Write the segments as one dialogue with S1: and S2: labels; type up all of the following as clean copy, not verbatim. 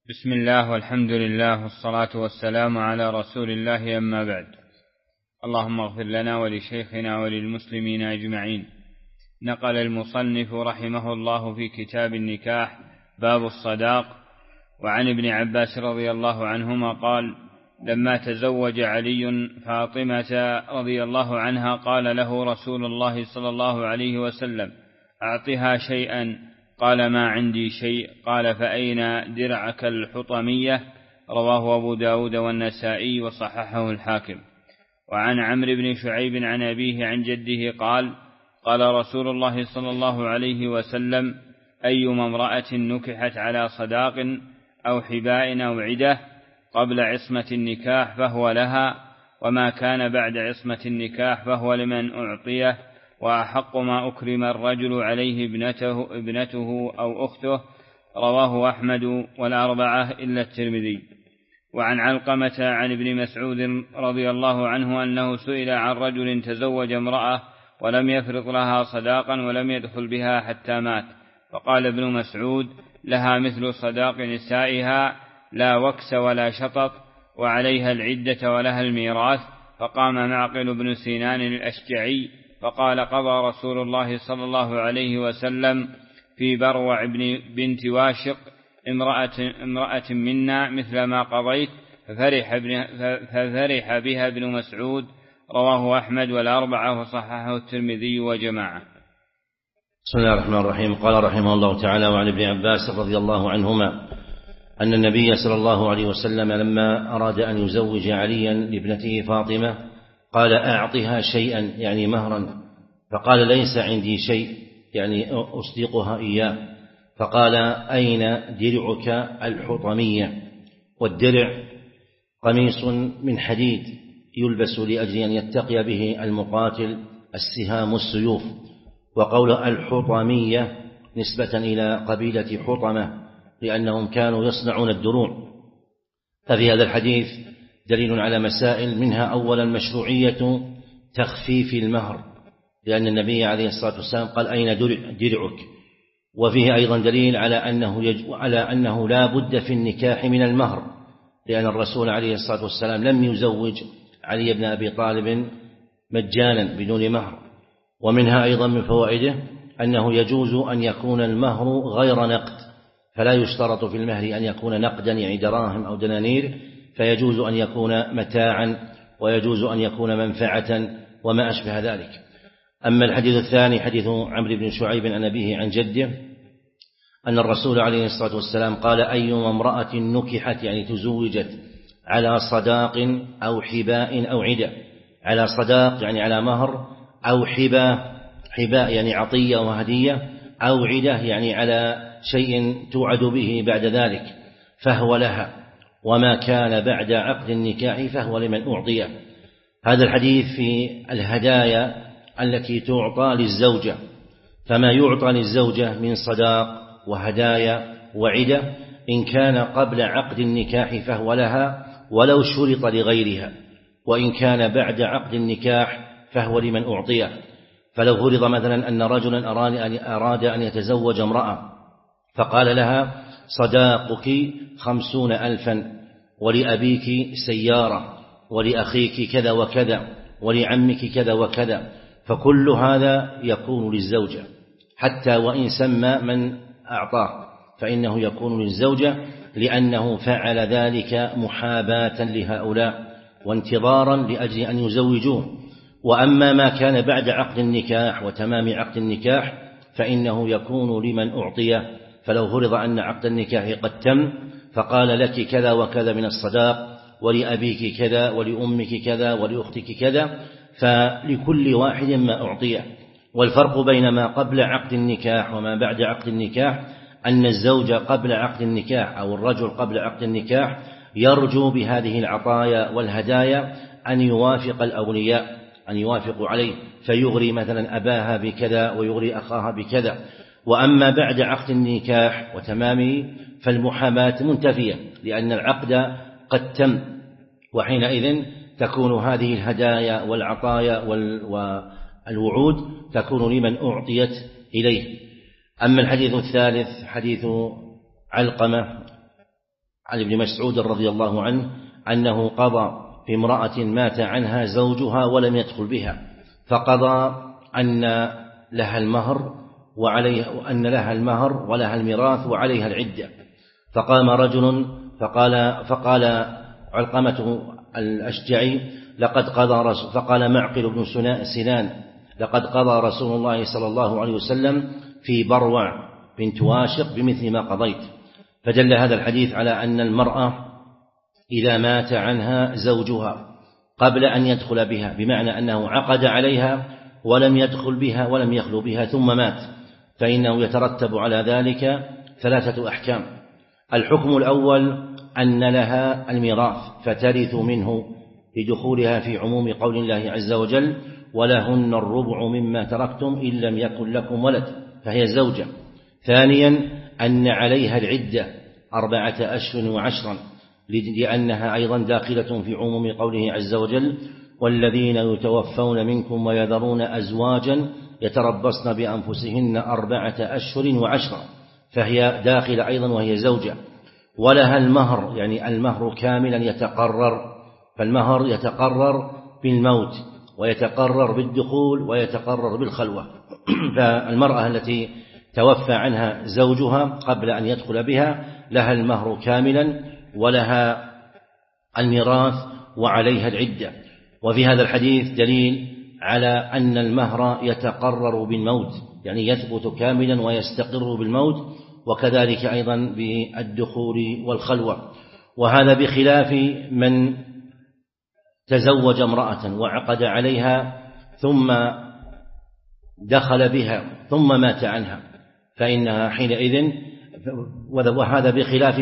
S1: بسم الله والحمد لله والصلاة والسلام على رسول الله، أما بعد. اللهم اغفر لنا ولشيخنا وللمسلمين أجمعين. نقل المصنف رحمه الله في كتاب النكاح باب الصداق: وعن ابن عباس رضي الله عنهما قال: لما تزوج علي فاطمة رضي الله عنها قال له رسول الله صلى الله عليه وسلم: أعطها شيئا. قال: ما عندي شيء. قال: فأين درعك الحطمية؟ رواه أبو داود والنسائي وصححه الحاكم. وعن عمرو بن شعيب عن أبيه عن جده قال: قال رسول الله صلى الله عليه وسلم: أيما امرأة نكحت على صداق أو حباء أو عدة قبل عصمة النكاح فهو لها، وما كان بعد عصمة النكاح فهو لمن أعطيه، وأحق ما أكرم الرجل عليه ابنته أو أخته. رواه أحمد والأربعة إلا الترمذي. وعن علقمة عن ابن مسعود رضي الله عنه أنه سئل عن رجل تزوج امرأة ولم يفرض لها صداقا ولم يدخل بها حتى مات، فقال ابن مسعود: لها مثل صداق نسائها، لا وكس ولا شطط، وعليها العدة ولها الميراث. فقام معقل بن سنان الأشجعي فقال: قضى رسول الله صلى الله عليه وسلم في بروع بنت واشق امرأة منا مثل ما قضيت، ففرح بها ابن مسعود. رواه أحمد والأربعة وصححه الترمذي وجماعة.
S2: بسم الله الرحمن الرحيم. قال رحمه الله تعالى: وعن ابن عباس رضي الله عنهما أن النبي صلى الله عليه وسلم لما أراد أن يزوج عليا لابنته فاطمة قال: أعطها شيئا، يعني مهرا. فقال: ليس عندي شيء، يعني أصدقها إياه. فقال: أين درعك الحطمية؟ والدرع قميص من حديد يلبس لأجل أن يتقي به المقاتل السهام والسيوف. وقول الحطمية نسبة إلى قبيلة حطمة، لأنهم كانوا يصنعون الدروع. ففي هذا الحديث دليل على مسائل، منها أولا مشروعية تخفيف المهر، لأن النبي عليه الصلاة والسلام قال: أين درعك؟ وفيه أيضا دليل على أنه لا بد في النكاح من المهر، لأن الرسول عليه الصلاة والسلام لم يزوج علي بن أبي طالب مجانا بدون مهر. ومنها أيضا من فوائده أنه يجوز أن يكون المهر غير نقد، فلا يشترط في المهر أن يكون نقدا، يعني دراهم أو دنانير، فيجوز أن يكون متاعا، ويجوز أن يكون منفعة وما أشبه ذلك. أما الحديث الثاني حديث عمرو بن شعيب عن أبيه عن جده أن الرسول عليه الصلاة والسلام قال: أيما امرأة نكحت، يعني تزوجت على صداق أو حباء أو عدة. على صداق يعني على مهر، أو حباء يعني عطية وهدية، أو عدة يعني على شيء توعد به بعد ذلك، فهو لها، وما كان بعد عقد النكاح فهو لمن أعطيه. هذا الحديث في الهدايا التي تعطى للزوجة، فما يعطى للزوجة من صداق وهدايا وعدة إن كان قبل عقد النكاح فهو لها ولو شرط لغيرها، وإن كان بعد عقد النكاح فهو لمن أعطيه. فلو فرض مثلا أن رجلا أراد أن يتزوج امرأة فقال لها: صداقك 50,000، ولأبيك سيارة، ولأخيك كذا وكذا، ولعمك كذا وكذا، فكل هذا يكون للزوجة، حتى وإن سمى من أعطاه فإنه يكون للزوجة، لأنه فعل ذلك محاباة لهؤلاء وانتظارا لأجل أن يزوجوه. وأما ما كان بعد عقد النكاح وتمام عقد النكاح فإنه يكون لمن أعطيه. فلو فرض أن عقد النكاح قد تم فقال: لك كذا وكذا من الصداق، ولأبيك كذا، ولأمك كذا، ولأختك كذا، فلكل واحد ما أعطيه. والفرق بين ما قبل عقد النكاح وما بعد عقد النكاح أن الزوج قبل عقد النكاح أو الرجل قبل عقد النكاح يرجو بهذه العطايا والهدايا أن يوافق الأولياء، أن يوافقوا عليه، فيغري مثلا أباها بكذا ويغري أخاها بكذا. وأما بعد عقد النكاح وتمامه فالمحاباة منتفية، لأن العقد قد تم، وحينئذ تكون هذه الهدايا والعطايا والوعود تكون لمن أعطيت إليه. أما الحديث الثالث حديث علقمة عن ابن مسعود رضي الله عنه أنه قضى في امرأة مات عنها زوجها ولم يدخل بها، فقضى أن لها المهر ولها الميراث وعليها العدة. فقام رجل فقال علقمة الأشجعي فقال معقل بن سنان لقد قضى رسول الله صلى الله عليه وسلم في بروع بنت واشق بمثل ما قضيت. فدل هذا الحديث على أن المرأة إذا مات عنها زوجها قبل أن يدخل بها، بمعنى أنه عقد عليها ولم يدخل بها ولم يخلو بها ثم مات، فإنه يترتب على ذلك 3 أحكام. الحكم الأول أن لها الميراث فترث منه لدخولها في عموم قول الله عز وجل: ولهن الربع مما تركتم إن لم يكن لكم ولد، فهي زوجة. ثانيا أن عليها العدة 4 أشهر وعشرا، لأنها أيضا داخلة في عموم قوله عز وجل: والذين يتوفون منكم ويذرون أزواجا يتربصن بأنفسهن 4 أشهر وعشرا، فهي داخلة أيضا وهي زوجة. ولها المهر، يعني المهر كاملا يتقرر، فالمهر يتقرر بالموت ويتقرر بالدخول ويتقرر بالخلوة. فالمرأة التي توفى عنها زوجها قبل أن يدخل بها لها المهر كاملا ولها الميراث وعليها العدة. وفي هذا الحديث دليل على أن المهر يتقرر بالموت، يعني يثبت كاملا ويستقر بالموت، وكذلك أيضا بالدخول والخلوة. وهذا بخلاف من تزوج امرأة وعقد عليها ثم دخل بها ثم مات عنها، فإنها حينئذ، وهذا بخلاف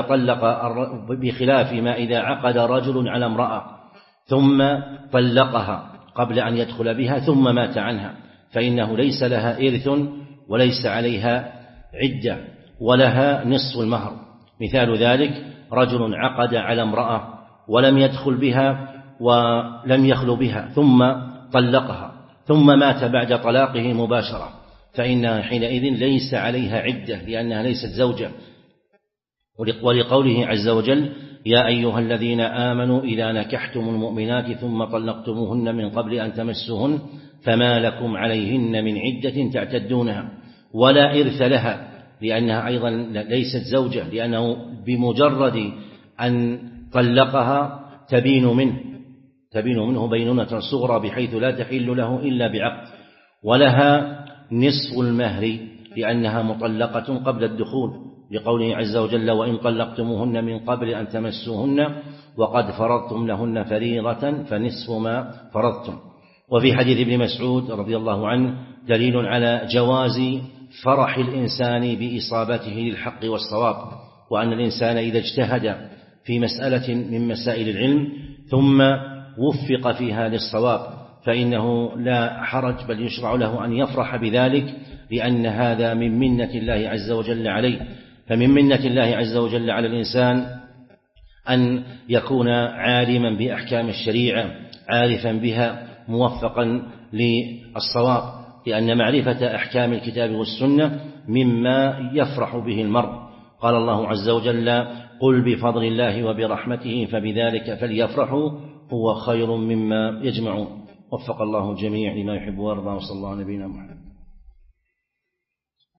S2: ما إذا عقد رجل على امرأة ثم طلقها قبل أن يدخل بها ثم مات عنها، فإنه ليس لها إرث وليس عليها عدة ولها نصف المهر. مثال ذلك: رجل عقد على امرأة ولم يدخل بها ولم يخلو بها ثم طلقها ثم مات بعد طلاقه مباشرة، فإنها حينئذ ليس عليها عدة لأنها ليست زوجة، ولقوله عز وجل: يا أيها الذين آمنوا إذا نكحتم المؤمنات ثم طلقتموهن من قبل أن تمسوهن فما لكم عليهن من عدة تعتدونها. ولا إرث لها لأنها أيضا ليست زوجة، لأنه بمجرد أن طلقها تبين منه بينونة صغرى بحيث لا تحل له إلا بعقد. ولها نصف المهر لأنها مطلقة قبل الدخول، لقوله عز وجل: وإن طلقتموهن من قبل أن تمسوهن وقد فرضتم لهن فريضة فنصف ما فرضتم. وفي حديث ابن مسعود رضي الله عنه دليل على جواز فرح الإنسان بإصابته للحق والصواب، وأن الإنسان إذا اجتهد في مسألة من مسائل العلم ثم وفق فيها للصواب فإنه لا حرج، بل يشرع له أن يفرح بذلك، لأن هذا من منة الله عز وجل عليه. فمن منة الله عز وجل على الإنسان أن يكون عالما بأحكام الشريعة عارفا بها موفقا للصواب، لأن معرفة أحكام الكتاب والسنة مما يفرح به المرء. قال الله عز وجل: قل بفضل الله وبرحمته فبذلك فليفرحوا هو خير مما يجمعون. وفق الله الجميع لما يحب ويرضى، وصلى الله على نبينا محمد.